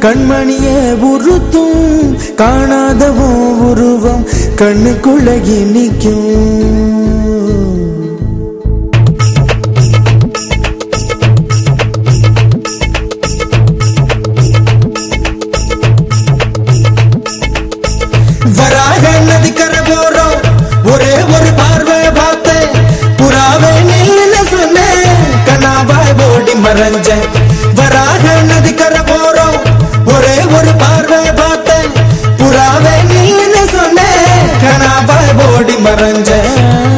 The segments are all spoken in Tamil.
கண்மணியே உறுத்தும் காணாதவோ உருவம் கண்ணுக்குள்ள நிற்கும். வராக நதிக்கரை போறோம் ஒரே ஒரு பார்வை பார்த்தேன் புறாவே நில்லுன்னு சொன்னேன் கனாவாய் ஓடி மறைஞ்சேன். வராக நதிக்கரை போறோம் ஒரே ஒரு பார்வை பார்த்தேன் புறாவே நில்லுன்னு சொன்னேன் கனாவாய் ஓடி மறைஞ்சேன்.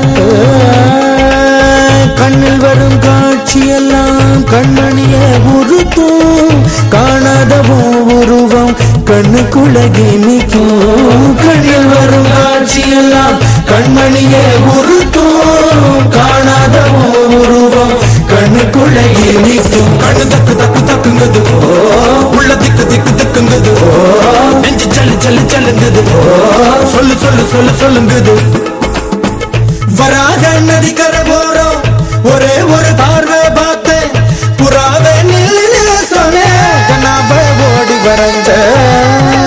கண்ணில் வரும் காட்சியெல்லாம் கண்மணியே உறுத்தும் காணாதவோ உருவம் கண்ணுக்குள்ள நிற்கும். கண்ணில் வரும் காட்சியெல்லாம் கண்மணியே உறுத்தும் காணாதவோ உருவம் கண்ணுக்குள்ள நிற்கும். கண்ணு தக்கு தக்கு தக்குங்குது உள்ள திக்கு திக்கு திக்குங்குது நெஞ்சு சல்லு சல்லு சல்லுங்குது சொல்லு சொல்லு சொல்லு சொல்லுங்குது. வராக நதிக்கரை போறோம் ஒரே ஒரு பார்வை பார்த்தேன் புறாவே நில்லுன்னு சொன்னேன் கனாவாய் ஓடி மறைஞ்சேன்.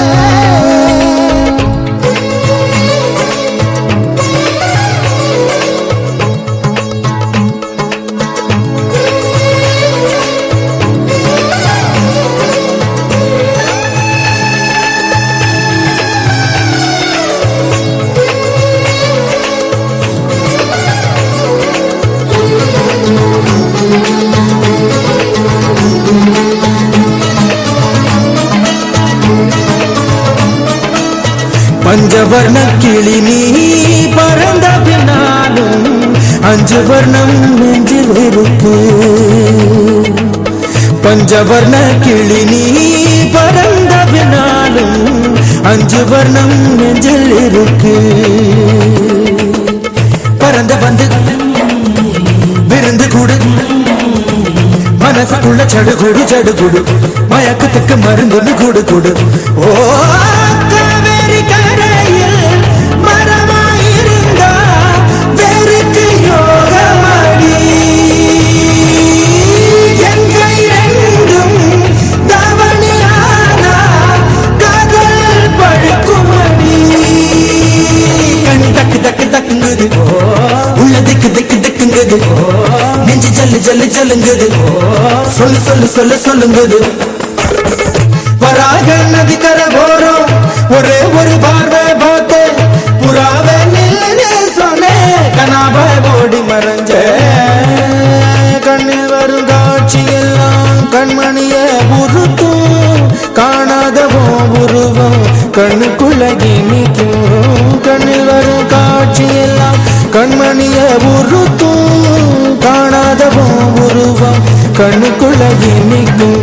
பஞ்சவர்ண கிளி நீ பறந்த பின்னாலும் 5 வர்ணம் நெஞ்சில் இருக்கு. பஞ்சவர்ண கிளி நீ பறந்த பின்னாலும் 5 வர்ணம் நெஞ்சில் இருக்கு. பறந்த வந்து விருந்து கூடு மனசுக்குள்ள சடுகுடு சடுகுடு மயக்கத்துக்கு மருந்துன்னு கூடு கூடு. ஓ காவேரி கரையில் மரமாயிருந்தா வேருக்கு யோகமடி எங்கை ரெண்டும் தவணியானா காதல் பழுக்குமடி. கண் தக்கு தக்கு தக்குங்குது உள்ள திக்கு திக்கு திக்குங்குது நெஞ்சு ஜல்லு ஜல்லு ஜல்லுங்குது சொல்லு சொல்லு சொல்லு சொல்லுங்குது. வராக நதிக்கரை போறோம் ஒரே ஒரு பார்வை பார்த்தேன் புறாவே நில்லுன்னு சொன்னேன் கனாவாய் ஓடி மறைஞ்சேன். கண்ணில் வரும் காட்சியெல்லாம் கண்மணியே உறுத்தும் காணாதவோ உருவம் கண்ணுக்குள்ள நிற்கும். கண்ணில் வரும் காட்சியெல்லாம் கண்மணியே உறுத்தும் காணாதவோ உருவம் கண்ணுக்குள்ள நிற்கும்.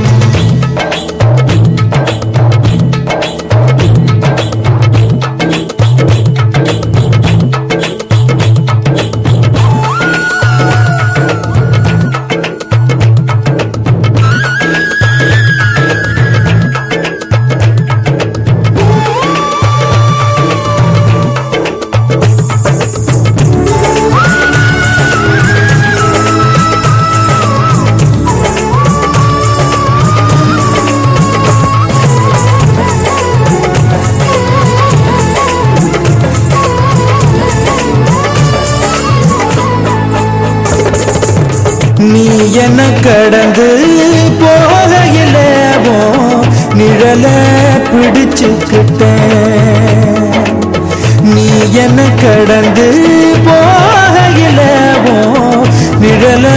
நீ என்ன கடந்து போகையிலவோ நிழல பிடிச்சுக்கிட்டேன். நீ என்ன கடந்து போகையிலவோ நிழல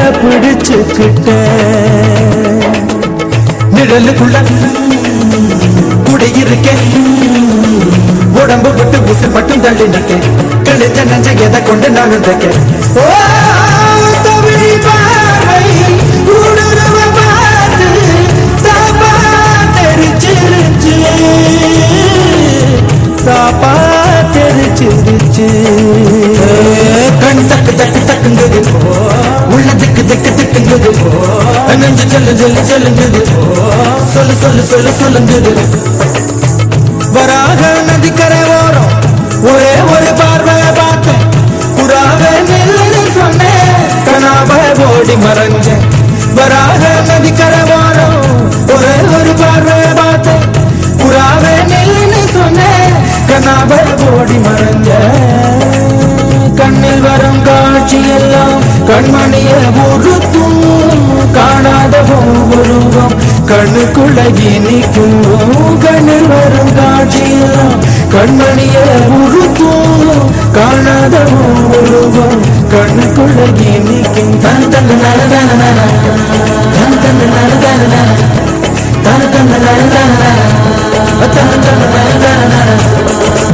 பிடிச்சுக்கிட்டேன். நிழலுக்குள்ள கூட இருக்கேன் உடம்பு விட்டு உசிர் மட்டும் தள்ளி நிற்கேன். கழிஞ்ச நஞ்ச எதை கொண்டு நான் இருக்கேன். ஓ தமிழ் பார்வை ஊடுருவ பார்த்து தாப்பா தெரிச்சிருச்சு தாப்பா தெரிச்சிருச்சு. கண் தக்கு தக்கு தக்குங்குது உள்ள திக்கு திக்கு திக்குங்குது நெஞ்சு சொல்லு சொல்லு சொல்லுங்குது சொல்லு சொல்லு சொல்லு சொல்லுங்குது. வராக நதிக்கரை ஓரம் ஒரே ஒரு பார்வை பார்த்தேன் புறாவே நில்லுன்னு சொன்னேன் கனாவாய் ஓடி மறைஞ்சேன். வராக நதிக்கரை ஓரம் ஒரே ஒரு பார்வை பார்த்தேன் ஓடி மறைஞ்ச கண்ணில் வரும் காட்சியெல்லாம் கண்மணிய உறுத்தும் காணாத உருவம் கண்ணுக்குள்ள இனிக்கும் கண்ணில் வரும் காட்சியெல்லாம் கண்மணிய உறுத்தும் காணாத உருவம் கண்ணுக்குள்ள இனிக்கும் தன் தன் நல தன தன் தன் நல தன தன் தன் நல தன தன் தன் நல தன